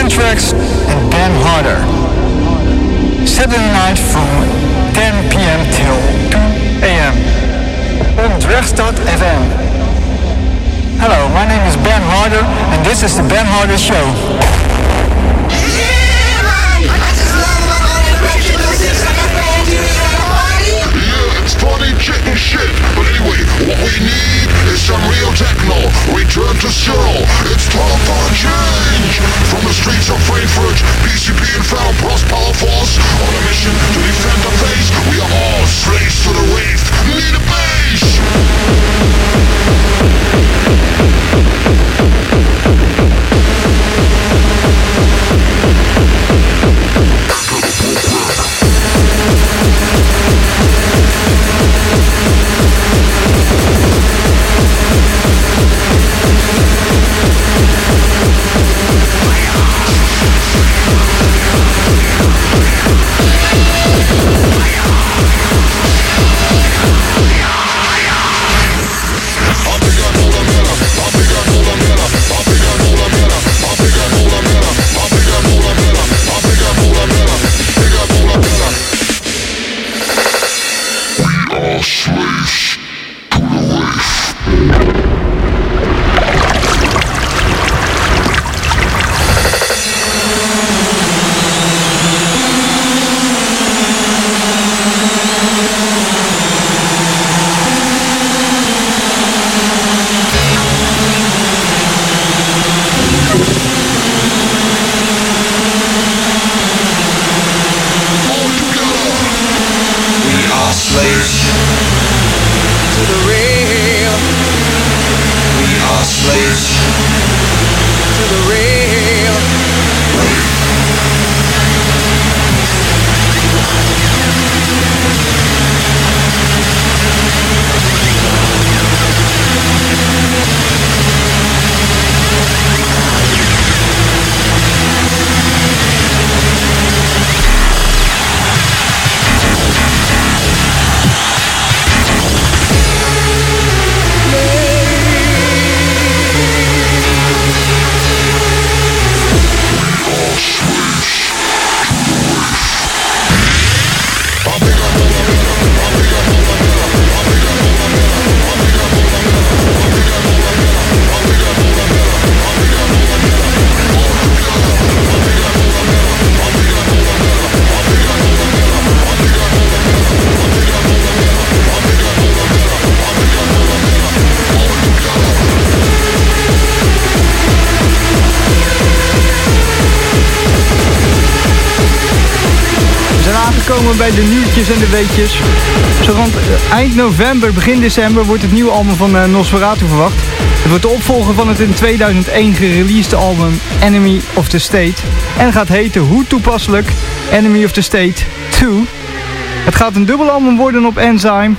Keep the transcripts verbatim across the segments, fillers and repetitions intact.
Anthrax and Ben Harder. Saturday night from ten p.m. till two a.m. on Dragstad F M. Hello, my name is Ben Harder and this is the Ben Harder Show. Funny chicken shit, but anyway, what we need is some real techno. Return to zero. It's time for a change. From the streets of Frankfurt, P C P and Foul Plus Power Force on a mission to defend the face. We are all slaves to the wraith. Need a bass. Bij de nieuwtjes en de weetjes. Zo rond eind november, begin december wordt het nieuwe album van uh, Nosferatu verwacht. Het wordt de opvolger van het in tweeduizend één gereleasede album Enemy of the State. En gaat heten, hoe toepasselijk, Enemy of the State twee. Het gaat een dubbelalbum worden op Enzyme.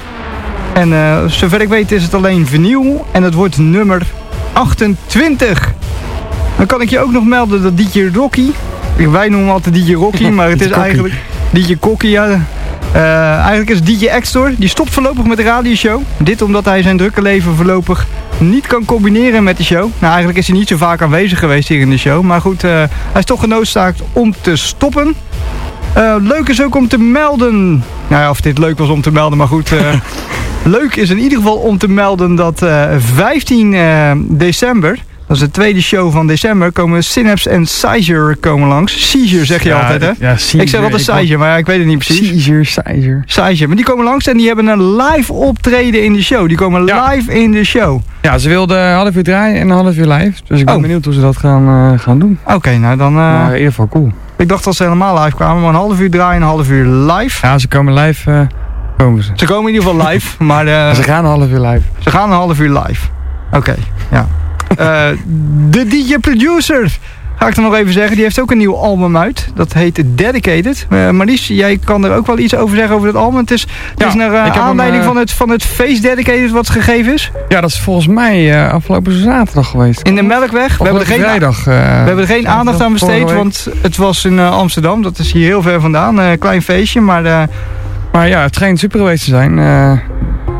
En uh, zover ik weet is het alleen vinyl. En het wordt nummer achtentwintig. Dan kan ik je ook nog melden dat D J Rocky, wij noemen hem altijd D J Rocky, maar het is eigenlijk D J Kokkie, ja. Uh, eigenlijk is D J Extor, die stopt voorlopig met de radioshow. Dit omdat hij zijn drukke leven voorlopig niet kan combineren met de show. Nou, eigenlijk is hij niet zo vaak aanwezig geweest hier in de show. Maar goed, uh, hij is toch genoodzaakt om te stoppen. Uh, leuk is ook om te melden. Nou ja, of dit leuk was om te melden, maar goed. Uh, leuk is in ieder geval om te melden dat uh, vijftien december... Dat is de tweede show van december. Komen Synapse en Seizure komen langs. Seizure zeg je ja, altijd, hè? Ja, Seizure. Ik zeg altijd Seizure, maar ik weet het niet precies. Seizure, Seizure. Seizure. Maar die komen langs en die hebben een live optreden in de show. Die komen ja. live in de show. Ja, ze wilden een half uur draaien en een half uur live. Dus ik ben oh. benieuwd hoe ze dat gaan, uh, gaan doen. Oké, okay, nou dan... Uh, maar in ieder geval cool. Ik dacht dat ze helemaal live kwamen, maar een half uur draaien en een half uur live. Ja, ze komen live... Uh, komen ze. Ze komen in ieder geval live, maar... Uh, ze gaan een half uur live. Ze gaan een half uur live. Oké, okay, ja. Uh, de D J Producer, ga ik er nog even zeggen, die heeft ook een nieuw album uit. Dat heet Dedicated. Uh, Marlies, jij kan er ook wel iets over zeggen over het album. Het is, het ja, is naar uh, aanleiding hem, uh, van, het, van het feest Dedicated wat gegeven is. Ja, dat is volgens mij uh, afgelopen zaterdag geweest. In de Melkweg. We hebben er geen, vrijdag, uh, we hebben er geen aandacht aan besteed, want het was in uh, Amsterdam. Dat is hier heel ver vandaan. Een uh, klein feestje, maar... Uh, maar ja, het schijnt super geweest te zijn. Uh,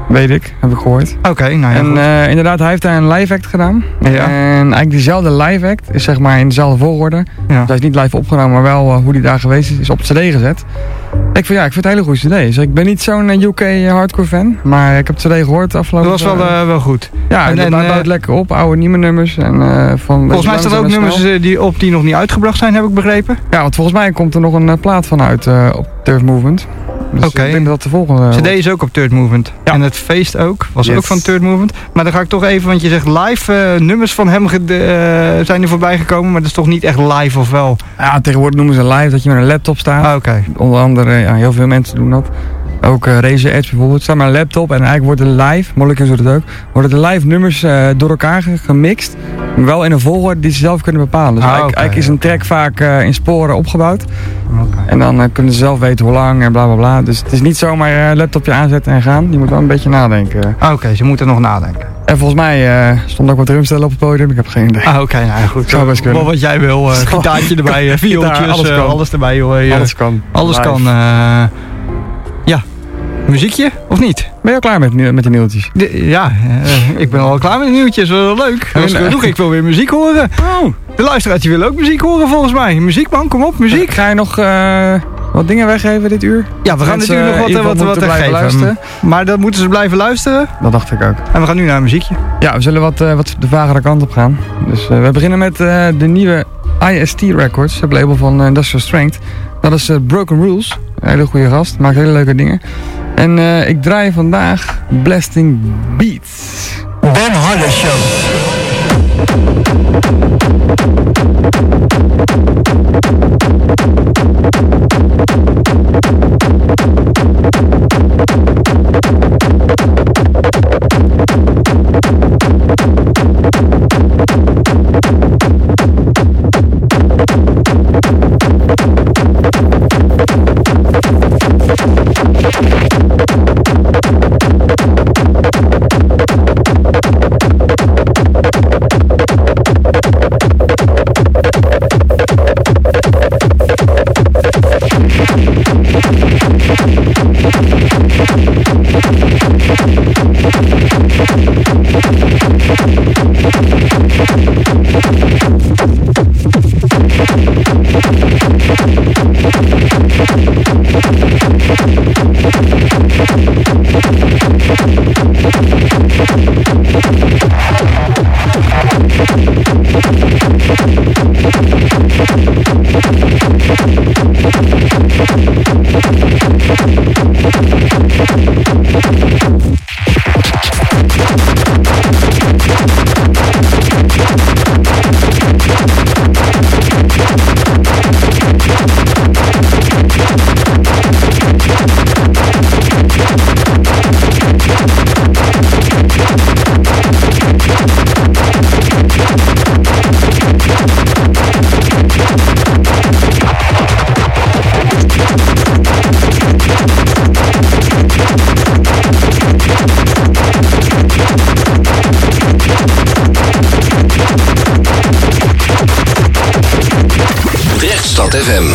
weet ik, heb ik gehoord. Oké, okay, nou ja. En uh, inderdaad, hij heeft daar een live act gedaan. Ja. En eigenlijk diezelfde live act is zeg maar in dezelfde volgorde. Ja. Dus hij is niet live opgenomen, maar wel uh, hoe die daar geweest is, is op de cd gezet. Ik vind, ja, ik vind het een hele goede cd. Dus ik ben niet zo'n uh, U K hardcore fan, maar ik heb de cd gehoord afgelopen. Dat was wel, uh, wel goed. Ja, en, en bouwt uh, lekker op, oude nieuwe nummers. En, uh, van volgens mij staan er ook nummers uh, die op die nog niet uitgebracht zijn, heb ik begrepen. Ja, want volgens mij komt er nog een uh, plaat van uit uh, op Turf Movement. Dus Oké. Ik denk dat de volgende... C D is ook op Third Movement. Ja. En het feest ook. Was yes. ook van Third Movement. Maar dan ga ik toch even, want je zegt live uh, nummers van hem uh, zijn er voorbij gekomen. Maar dat is toch niet echt live of wel? Ja, tegenwoordig noemen ze live dat je met een laptop staat. Ah, oké. Okay. Onder andere, ja, heel veel mensen doen dat. Ook uh, Razer Edge bijvoorbeeld. Staat maar een laptop en eigenlijk worden live, Molecules doet het ook, worden de live nummers uh, door elkaar gemixt. Maar wel in een volgorde die ze zelf kunnen bepalen. Dus ah, eigenlijk, okay, eigenlijk is een track vaak uh, in sporen opgebouwd. Okay. En dan uh, kunnen ze zelf weten hoe lang en bla bla bla. Dus het is niet zomaar een uh, laptopje aanzetten en gaan. Je moet wel een beetje nadenken. Ah, oké, okay, ze moeten nog nadenken. En volgens mij uh, stond ook wat drumstellen op het podium. Ik heb geen idee. Ah, oké, okay, nou goed. Zou best kunnen. Wat jij wil. Uh, gitaartje erbij, uh, viooltjes, Gitaar, alles, uh, alles erbij. Joh, uh, alles kan. Alles live. kan. Uh, ja. Muziekje, of niet? Ben je al klaar met, met de nieuwtjes? De, ja, uh, ik ben al klaar met de nieuwtjes. Wel leuk. Dat is genoeg. Ik wil weer muziek horen. Oh. De luisteraartje wil ook muziek horen volgens mij. Muziek man, kom op, muziek. Ga je nog uh, wat dingen weggeven dit uur? Ja, we gaan natuurlijk nog wat, wat, wat, wat geven. Luisteren. Maar dan moeten ze blijven luisteren. Dat dacht ik ook. En we gaan nu naar een muziekje. Ja, we zullen wat, uh, wat de vagere kant op gaan. Dus uh, we beginnen met uh, de nieuwe I S T Records, het label van uh, Industrial Strength. Dat is uh, Broken Rules. Een hele goede gast, maakt hele leuke dingen. En uh, ik draai vandaag Blasting Beats. Ben Harder Show. F M.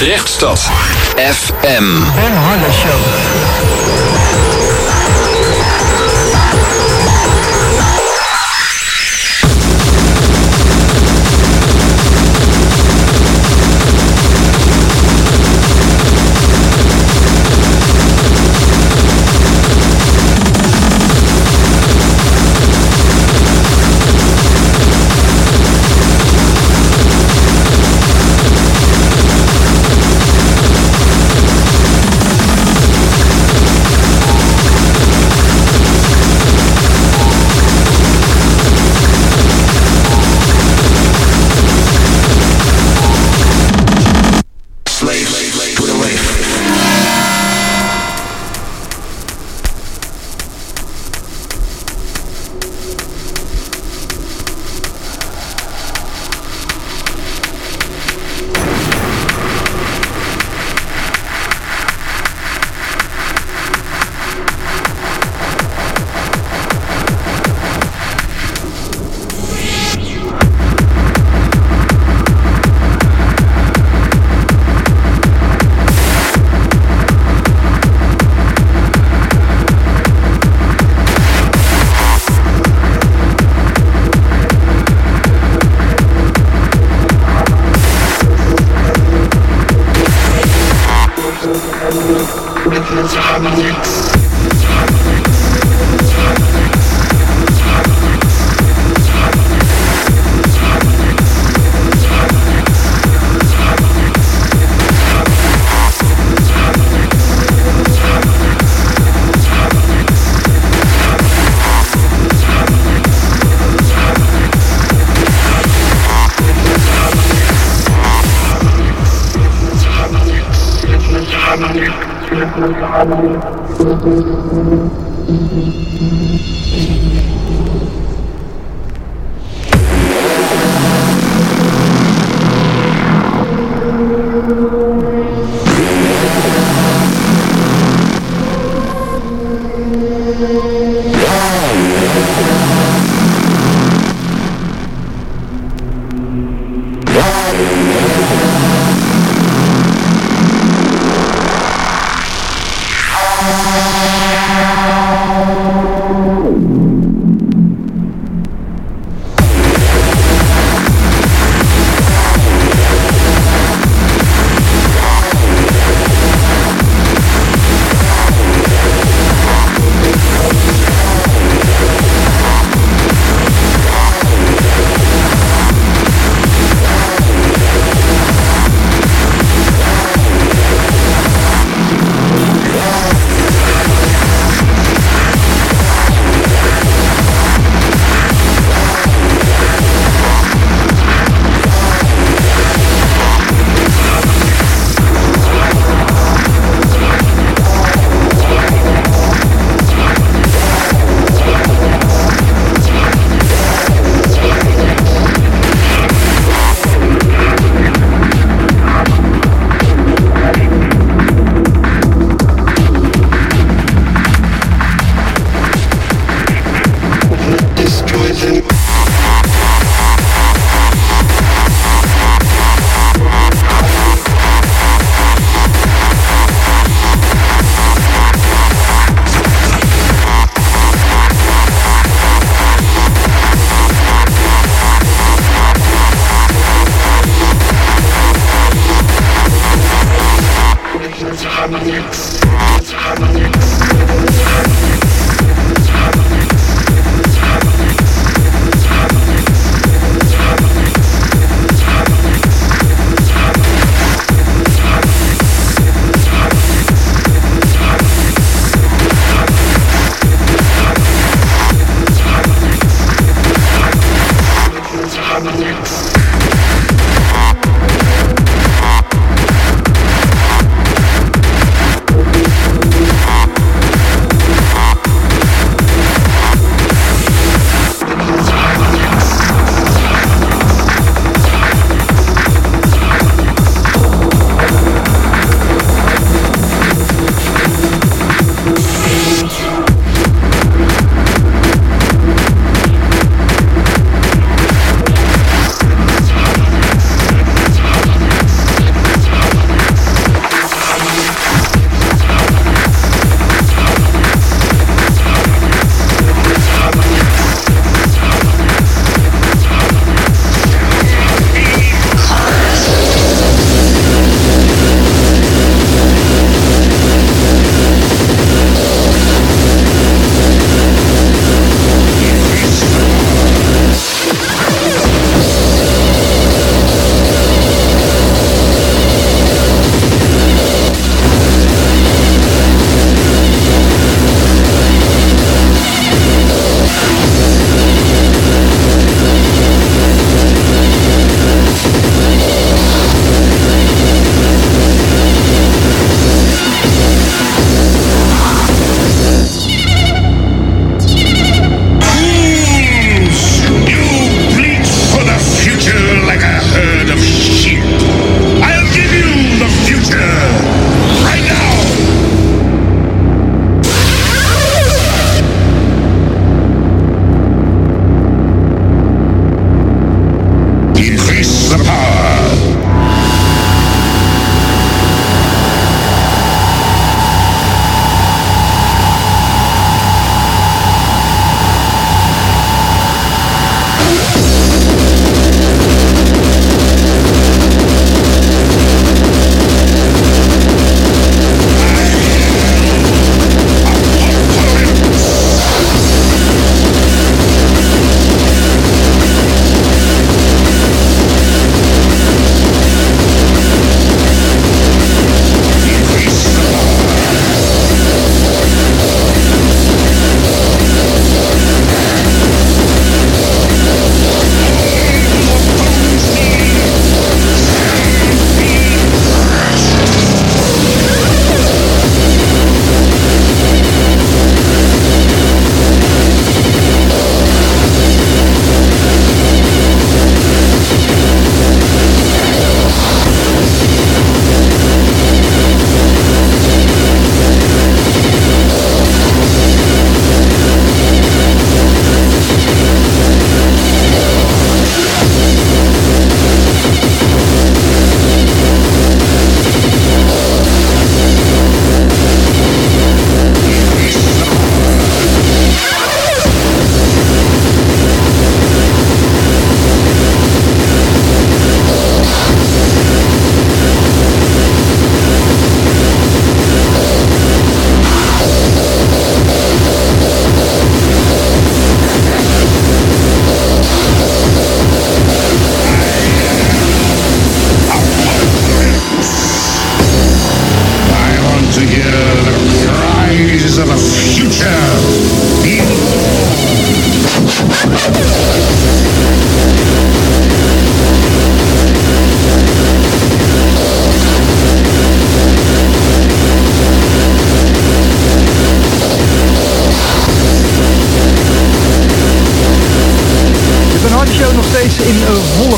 Rechtstad F M. Ben Harder Show.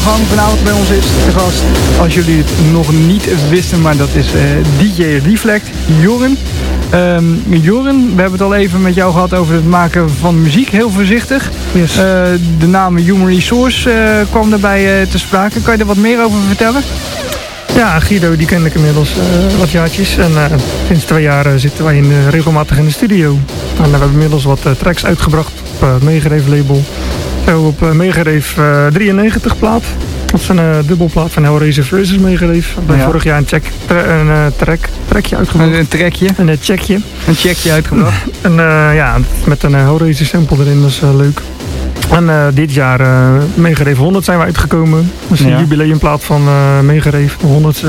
gang. Vanavond bij ons is de gast, als jullie het nog niet wisten, maar dat is uh, D J Reflect, Jorren. Um, Jorren, we hebben het al even met jou gehad over het maken van muziek, heel voorzichtig. Yes. Uh, de naam Human Resource uh, kwam daarbij uh, te sprake. Kan je er wat meer over vertellen? Ja, Guido, die ken ik inmiddels uh, wat jaartjes. En uh, sinds twee jaar uh, zitten wij in, uh, regelmatig in de studio. En uh, we hebben inmiddels wat uh, tracks uitgebracht op uh, het Megarave label. Zo op uh, Megarave uh, drieënnegentig plaat. Dat is een uh, dubbelplaat van Hellraiser versus Megarave. We hebben Ja. vorig jaar een, check, tra- een uh, track, trackje uitgebracht. Een, een trekje, Een uh, checkje. een checkje uitgebracht. En uh, ja, met een uh, Hellraiser sample erin, dat is uh, leuk. En uh, dit jaar uh, Megarave honderd zijn we uitgekomen. Dat is een Ja. jubileumplaat van uh, Megarave, de honderdste.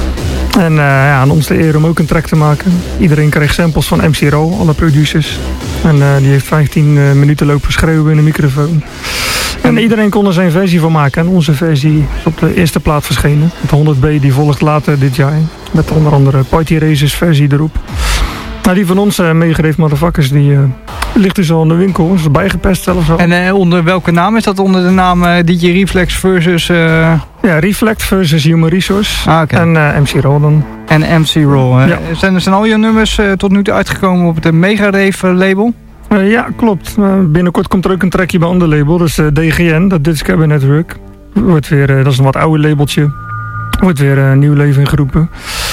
En uh, ja, aan ons de eer om ook een track te maken. Iedereen kreeg samples van M C Ro, alle producers. En uh, die heeft vijftien uh, minuten lopen schreeuwen in de microfoon. En iedereen kon er zijn versie van maken. En onze versie is op de eerste plaat verschenen. De honderd B die volgt later dit jaar. Met onder andere Party Racers versie erop. Nou, die van ons uh, Megarave motherfuckers, die uh, ligt dus al in de winkel. Is erbij gepest zelfs al. En uh, onder welke naam is dat? Onder de naam uh, D J Reflex versus... Uh... Ja, Reflect versus Human Resource. Ah, oké. En uh, M C Ro dan. En M C Roll. Uh, Ja. zijn, zijn al je nummers uh, tot nu toe uitgekomen op het Megarave uh, label? Uh, ja, klopt. Uh, binnenkort komt er ook een trackje bij een ander label. Dat is uh, D G N, dat Dutch Cabin Network. Wordt weer, uh, dat is een wat ouder labeltje. Wordt weer uh, nieuw leven ingeroepen.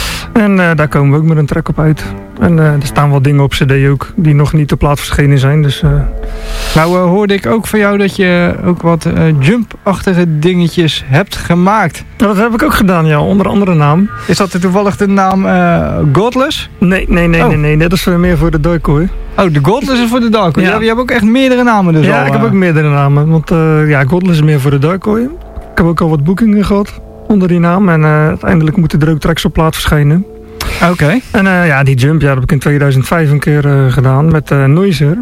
En uh, daar komen we ook met een track op uit. En uh, er staan wat dingen op cd ook, die nog niet op plaat verschenen zijn. Dus, uh... Nou uh, hoorde ik ook van jou dat je ook wat uh, jump-achtige dingetjes hebt gemaakt. nou, dat heb ik ook gedaan, ja. Onder andere naam. Is dat toevallig de naam uh, Godless? Nee, nee, nee, Oh. nee, nee. Dat is uh, meer voor de decoy. Oh, de Godless is voor de Dark Horse. Ja. Je, je hebt ook echt meerdere namen dus ja, al. ik heb uh. ook meerdere namen. Want uh, ja, Godless is meer voor de decoy. Ik heb ook al wat boekingen gehad onder die naam. En uh, uiteindelijk moeten er ook tracks op plaat verschijnen. Oké. Okay. En uh, ja, die jump ja, dat heb ik in tweeduizend vijf een keer uh, gedaan met uh, Noiser.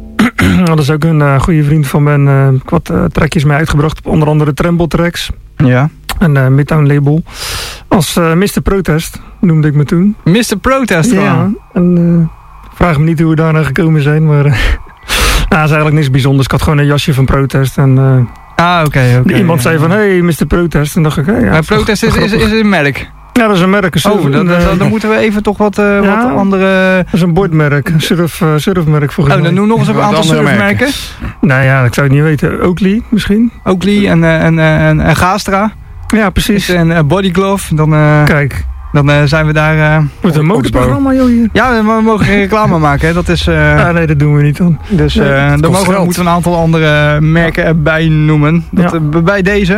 Dat is ook een uh, goede vriend van me. Uh, ik heb wat uh, trackjes mee uitgebracht op onder andere Tremble Tracks. Ja. Een uh, Midtown label. Als uh, mister Protest noemde ik me toen. mister Protest Ja. gewoon. En uh, vraag me niet hoe we daarna gekomen zijn. Maar uh, nou, dat is eigenlijk niks bijzonders. Ik had gewoon een jasje van Protest. En uh, Ah, oké. Okay, okay, iemand ja. zei van, hey mister Protest. En dacht ik, hey, ja, Maar Protest is, is, is een merk. Ja, dat is een merk. Een surf, Oh, dan, een, uh, dan, dan moeten we even toch wat, uh, Ja. wat andere... dat is een bordmerk. Een surf, uh, surfmerk volgens Oh, mij. dan noem nog eens een Wat aantal andere surfmerken. Nou ja, ik zou het niet weten. Oakley misschien? Oakley en, uh, en, uh, en, en Gastra. Ja, precies. En uh, Body Glove. Dan, uh, Kijk, dan uh, zijn we daar... Uh... wordt een motorprogramma, joh, hier. Ja, we mogen geen reclame maken. Hè. Dat is... Uh... Ah, nee, dat doen we niet dan. Dus Nee, uh, het dan kost mogen we, geld. moeten we een aantal andere merken erbij noemen. Dat, Ja. uh, bij deze.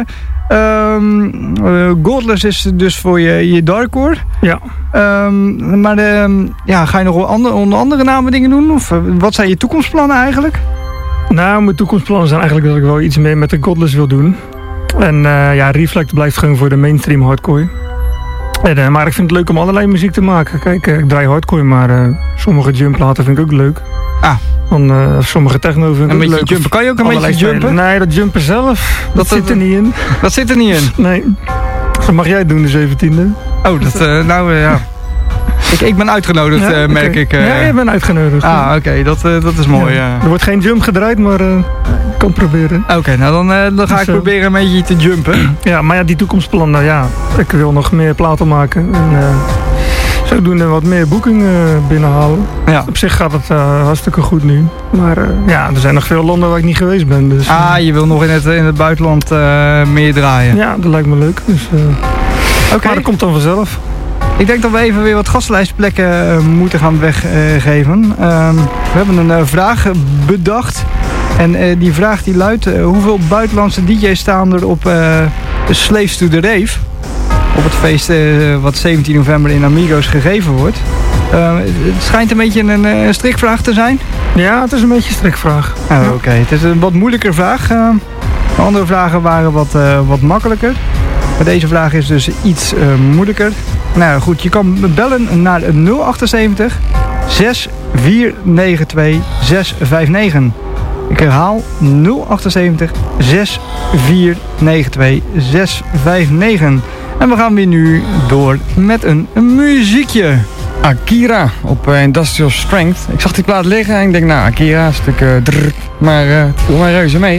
Um, uh, Godless is dus voor je, je darkcore. Ja. Um, maar de, ja, ga je nog wel andere, onder andere namen dingen doen? Of uh, wat zijn je toekomstplannen eigenlijk? Nou, mijn toekomstplannen zijn eigenlijk dat ik wel iets meer met de Godless wil doen. En uh, ja, Reflect blijft gewoon voor de mainstream hardcore. En, uh, maar ik vind het leuk om allerlei muziek te maken. Kijk, uh, ik draai hardcore, maar uh, sommige jumplaten vind ik ook leuk. Ah. Dan, uh, sommige techno vind ik Een ook beetje leuk. jumpen. Kan je ook een Allerlei beetje jumpen? stijlen. Nee, dat jumpen zelf, dat, Dat- zit er niet in. Dat zit er niet in. Nee. Dat mag jij doen, de zeventiende. Oh, dat, uh, nou uh, ja. Ik, ik ben uitgenodigd, Ja, uh, merk oké. ik. Uh. Ja, je bent uitgenodigd. Ah, oké, okay, dat, uh, dat is mooi. Ja. Ja. Er wordt geen jump gedraaid, maar uh, ik kan het proberen. Oké, okay, nou dan, uh, dan ga Dus, ik uh, proberen een beetje te jumpen. Ja, maar ja, die toekomstplannen, ja. Ik wil nog meer platen maken. En uh, zodoende wat meer boekingen uh, binnenhalen. Ja. Op zich gaat het uh, hartstikke goed nu. Maar uh, ja, er zijn nog veel landen waar ik niet geweest ben. Dus, uh, Ah, je wil nog in het, in het buitenland uh, meer draaien. ja, dat lijkt me leuk. Dus, uh, Oké. okay. Maar dat komt dan vanzelf. Ik denk dat we even weer wat gastenlijstplekken uh, moeten gaan weggeven. Uh, um, we hebben een uh, vraag bedacht. En uh, die vraag die luidt, uh, hoeveel buitenlandse D J's staan er op uh, Slaves to the Rave? Op het feest uh, wat zeventien november in Amigos gegeven wordt. Uh, het schijnt een beetje een uh, strikvraag te zijn. Ja, het is een beetje een strikvraag. Oh, Oké, okay. Het is een wat moeilijker vraag. Uh, de andere vragen waren wat, uh, wat makkelijker. Maar deze vraag is dus iets uh, moeilijker. Nou goed, je kan bellen naar nul achtenzeventig zes vier negen twee zes vijf negen. Ik herhaal nul achtenzeventig zes vier negen twee zes vijf negen. En we gaan weer nu door met een, een muziekje. Akira op uh, Industrial Strength. Ik zag die plaat liggen en ik denk, nou, Akira is een stuk uh, drrr, maar uh, het viel mij reuze mee.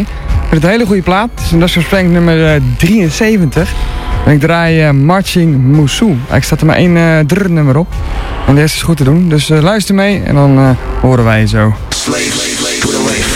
vind het een hele goede plaat. Het is een Industrial Strength nummer uh, drieënzeventig. En ik draai uh, Marching Musu. Ik staat er maar één uh, drr nummer op. En de rest is goed te doen. Dus uh, luister mee en dan uh, horen wij je zo. Slave, slave, to the left.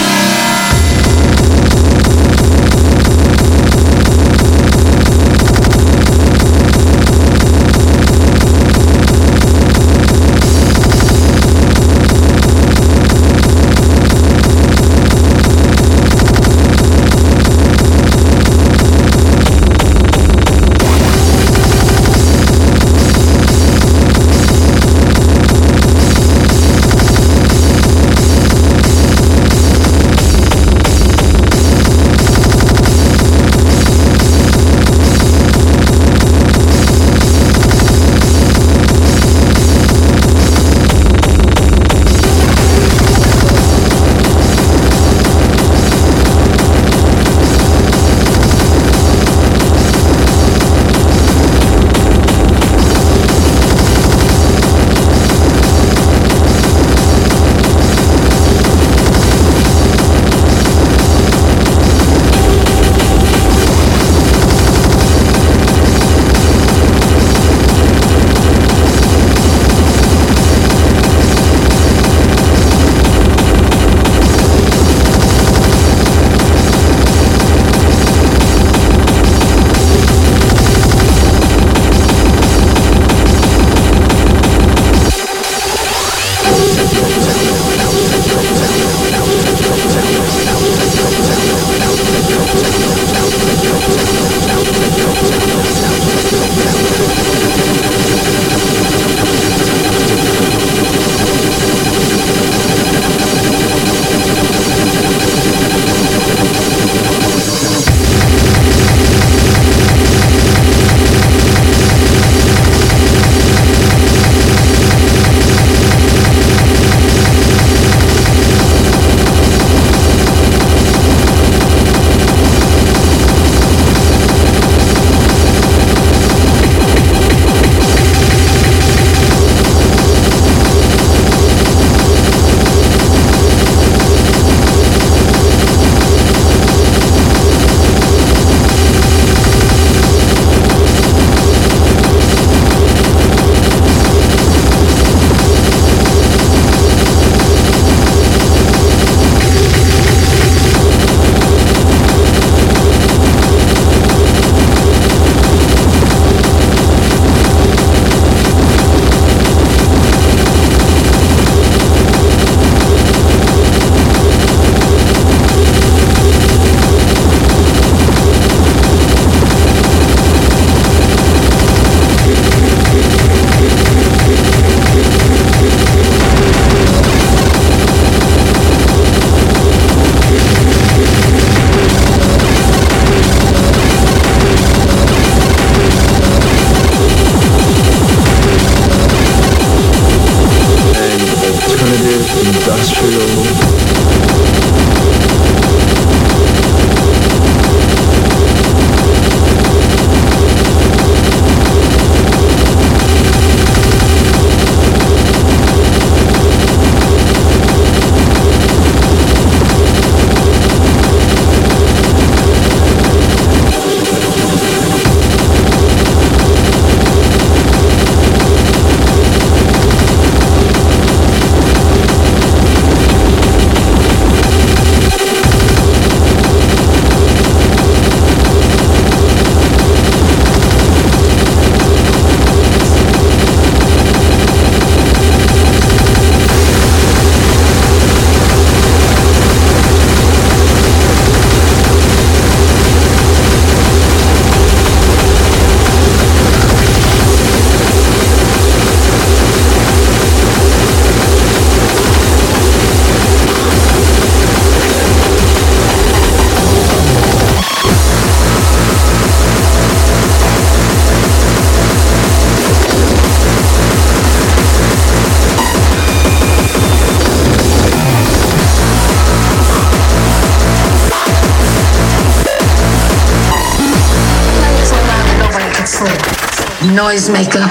Noisemaker.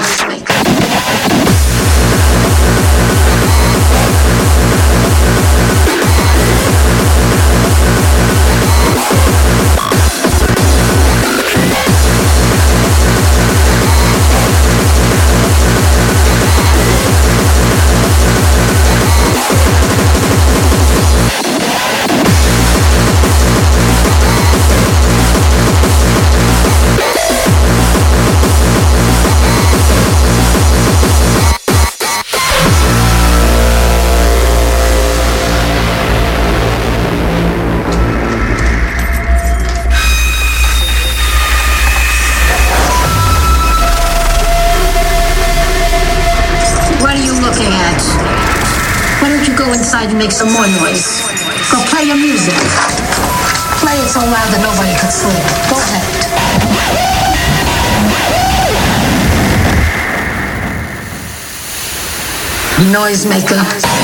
make some more noise. Go play your music. Play it so loud that nobody could sleep. Go ahead. Noisemaker.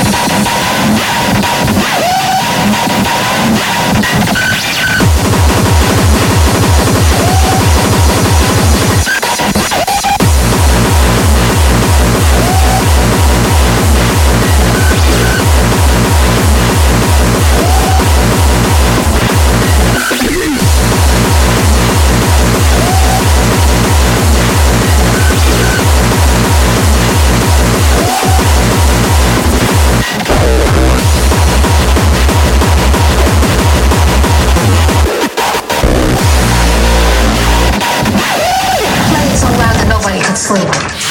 Sleep.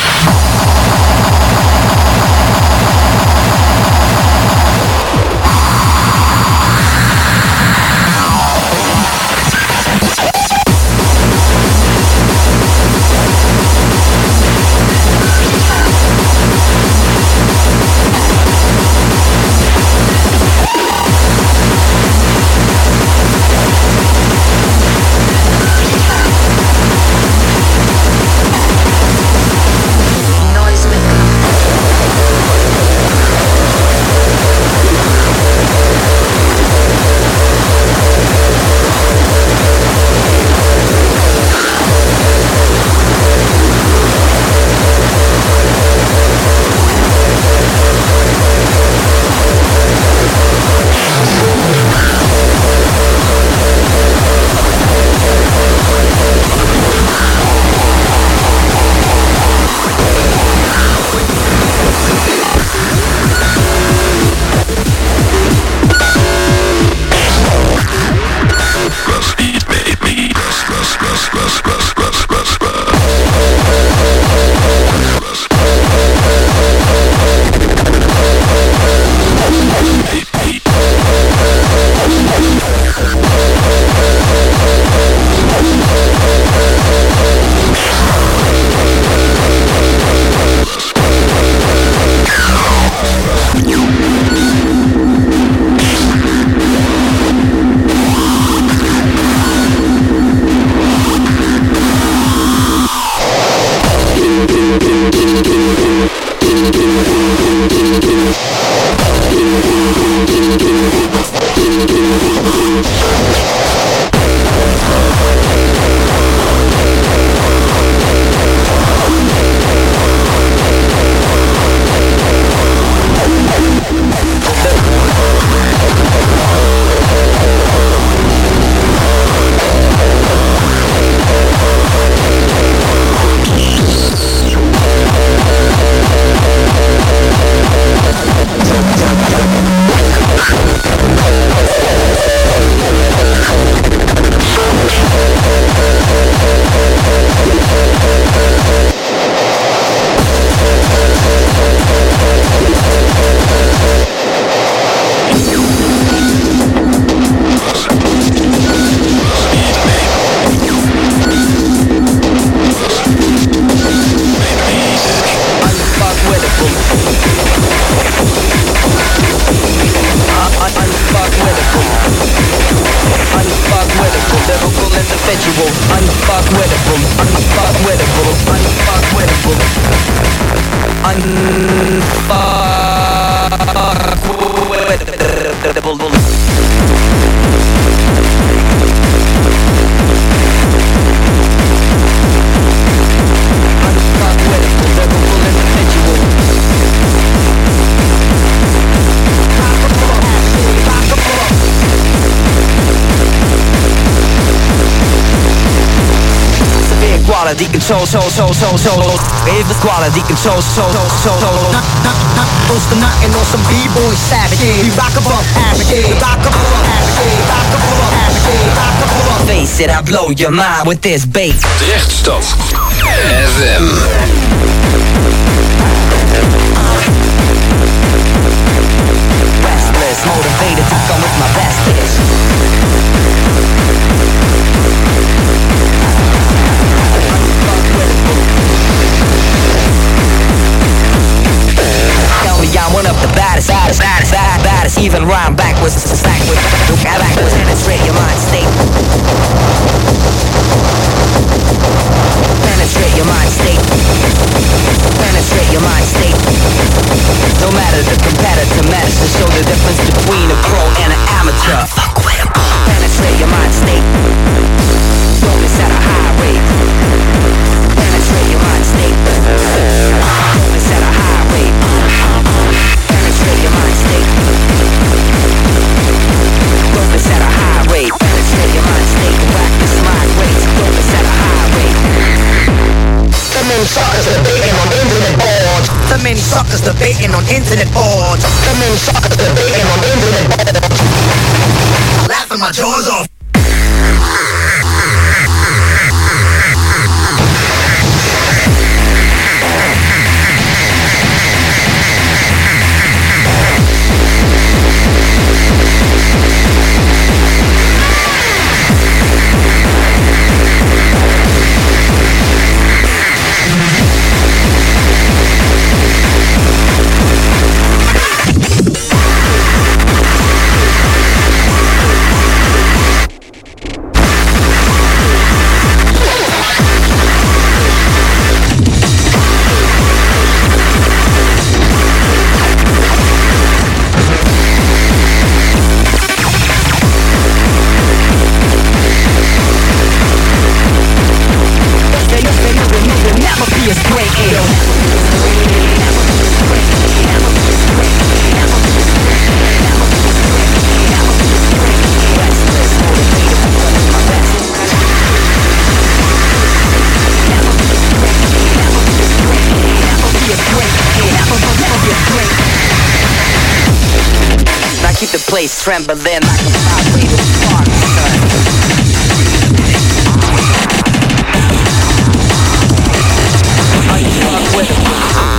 Quality control, so, so, so, so Even quality control, so, so, so, so Post the knocking on some B-boy savage We rock above average We rock above average We rock above average We rock above Face it, I blow your mind with this bass Drechtstad F M Restless, motivated to come with my best hits Tell me I'm one of the baddest, baddest, baddest, baddest, baddest backwards, backwards, backwards, penetrate your mind state. Penetrate your mind state. Penetrate your mind state. No matter the competitor, medicine show the difference between a pro and an amateur. Penetrate your mind state. Focus at a high rate. Penetrate your mind state. Focus at a high rate. Penetrate your mind state. Focus at a high rate. Penetrate your mind state. Practice mind rates. Focus at a high rate. The many suckers debating on internet boards. The many suckers debating on internet boards. The many suckers debating on internet boards. Laughing my jaws off. The place trembling like a vibrator spark, son. Are you fuck with it?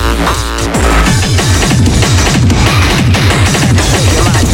Your mind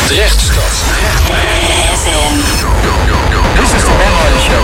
Drechtstad. This is the Ben Hardy Show.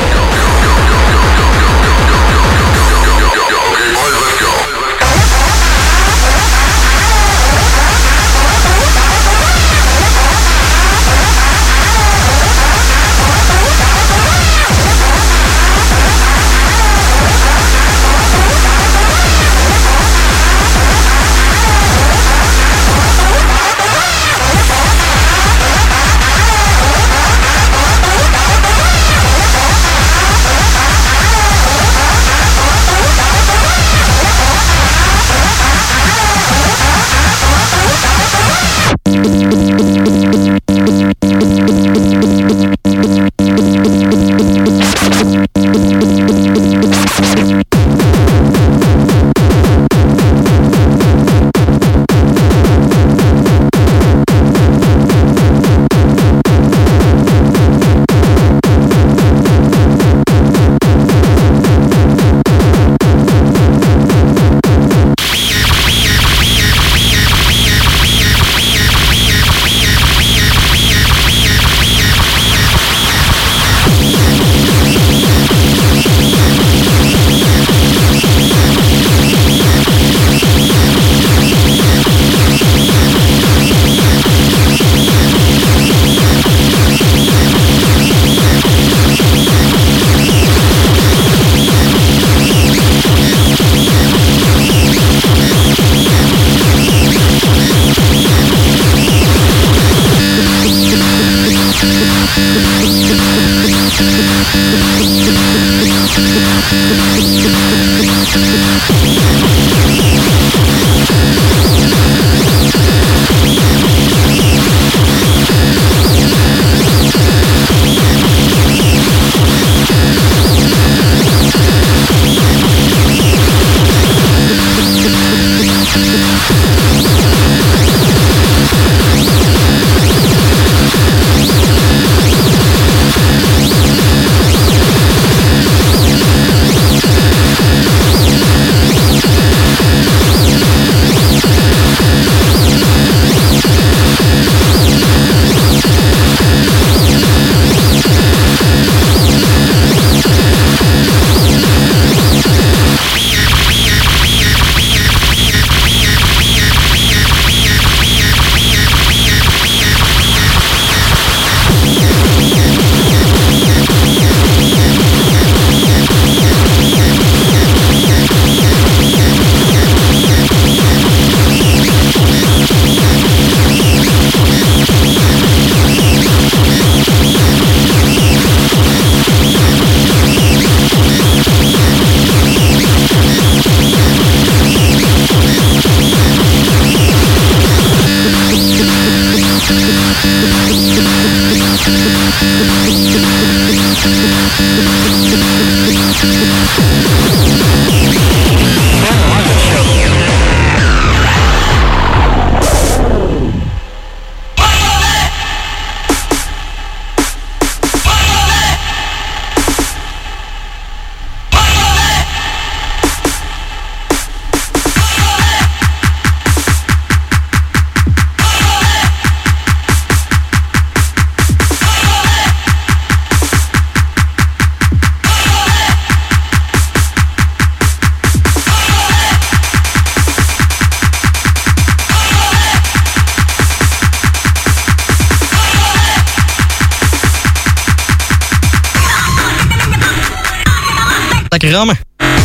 Lekker rammen.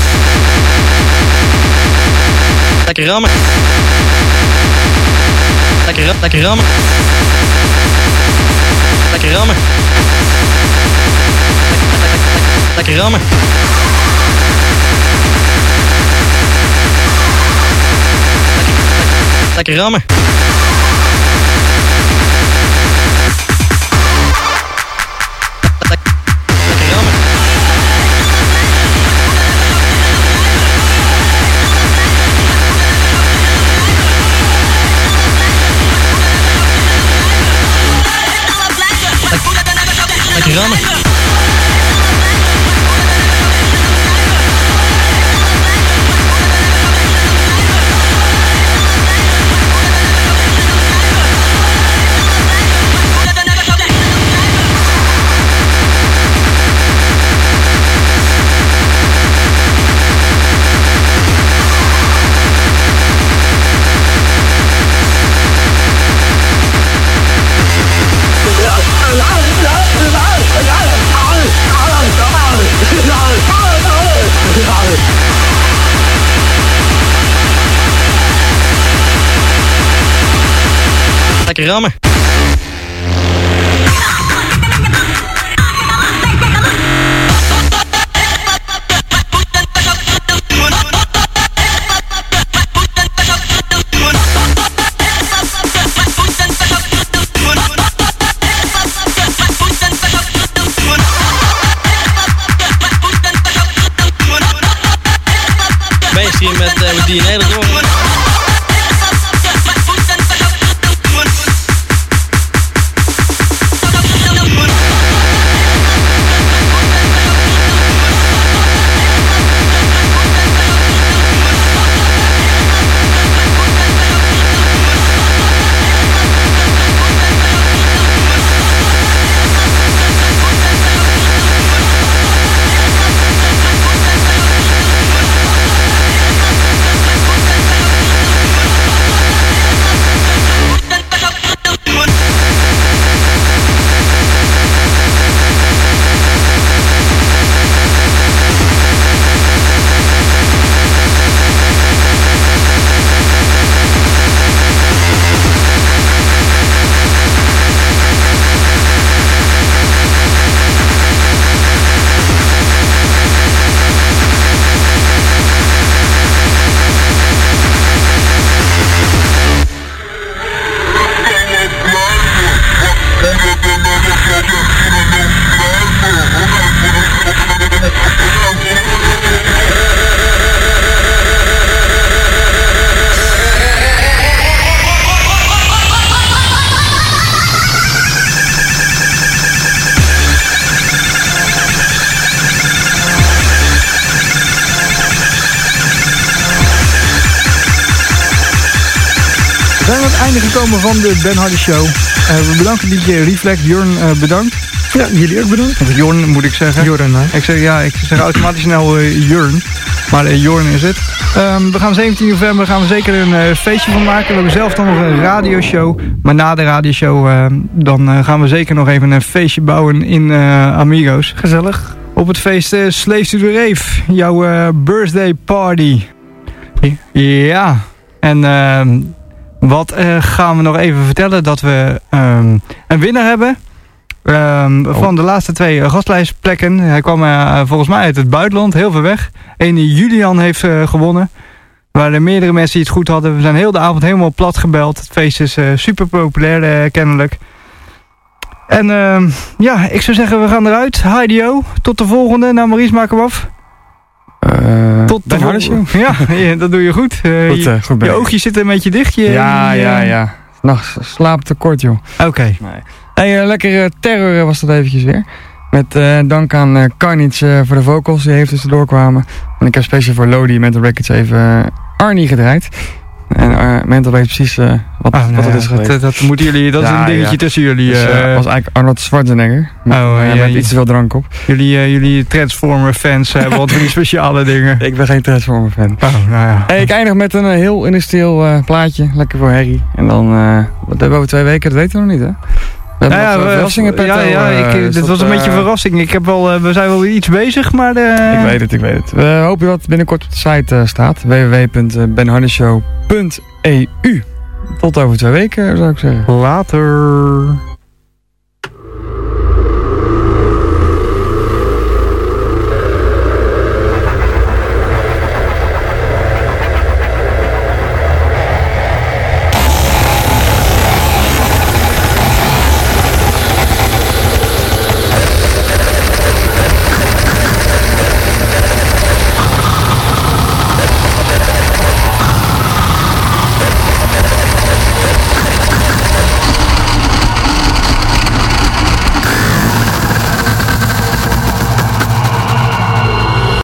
Lekker rammen. Lekker, ra lekker rammen. Lekker rammen. Lekker rammen. Lekker rammen. Lekker rammen. Lekker rammen. Bezig hier met, uh, met die hele droom. We zijn aan het einde gekomen van de Ben Hardy Show. Uh, we bedanken D J Reflect. Jorn, uh, bedankt. Ja, jullie ook bedankt. Of Jorn moet ik zeggen. Jorn, hè? Ik zeg, ja, ik zeg automatisch snel uh, Jorn. Maar uh, Jorn is het. Um, we gaan zeventien november gaan we zeker een uh, feestje van maken. We hebben zelf dan nog een radioshow. Maar na de radioshow uh, dan uh, gaan we zeker nog even een feestje bouwen in uh, Amigos. Gezellig. Op het feest uh, Slaves to the Rave. Jouw uh, birthday party. Ja. En uh, wat uh, gaan we nog even vertellen? Dat we um, een winnaar hebben. Um, oh. Van de laatste twee uh, gastlijstplekken. Hij kwam uh, volgens mij uit het buitenland. Heel ver weg. Eén Julian heeft uh, gewonnen. Er waren meerdere mensen die het goed hadden. We zijn heel de avond helemaal plat gebeld. Het feest is uh, super populair uh, kennelijk. En uh, ja, ik zou zeggen we gaan eruit. Heidio, tot de volgende. Nou Maurice, maak hem af. Uh, tot de volgende. Ja, ja, dat doe je goed. Uh, goed, uh, goed je, je oogjes zitten een beetje dicht. Je, ja, je, ja, ja. Nacht slaaptekort, joh. Oké. Okay. Nee. Hey, uh, lekkere terror was dat eventjes weer. Met uh, dank aan uh, Carnage uh, voor de vocals die even tussendoor kwamen. En ik heb speciaal voor Lodi met de Records even uh, Arnie gedraaid. En uh, Mental weet precies uh, wat, oh, nou wat het ja, is geweest. Dat, dat moeten jullie, dat ja, is een dingetje ja. tussen jullie. Dus, uh, uh, was eigenlijk Arnold Schwarzenegger. Maar oh, uh, ja, met iets te veel drank op. Jullie, uh, jullie Transformer fans hebben wat van die speciale dingen. Ik ben geen Transformer fan. Oh, nou ja. Hey, ik eindig met een uh, heel industrieel uh, plaatje. Lekker voor Harry. En dan, uh, wat hebben we over twee weken? Dat weten we nog niet, hè? We hebben nou ja, nog, uh, we, verrassingen petto. Ja, ja, ik, uh, dit dat, was een uh, beetje een verrassing. Ik heb wel, uh, we zijn wel iets bezig, maar... Uh... Ik weet het, ik weet het. We hopen dat het binnenkort op de site uh, staat. w w w punt ben hardy show punt e u. Tot over twee weken, zou ik zeggen. Later.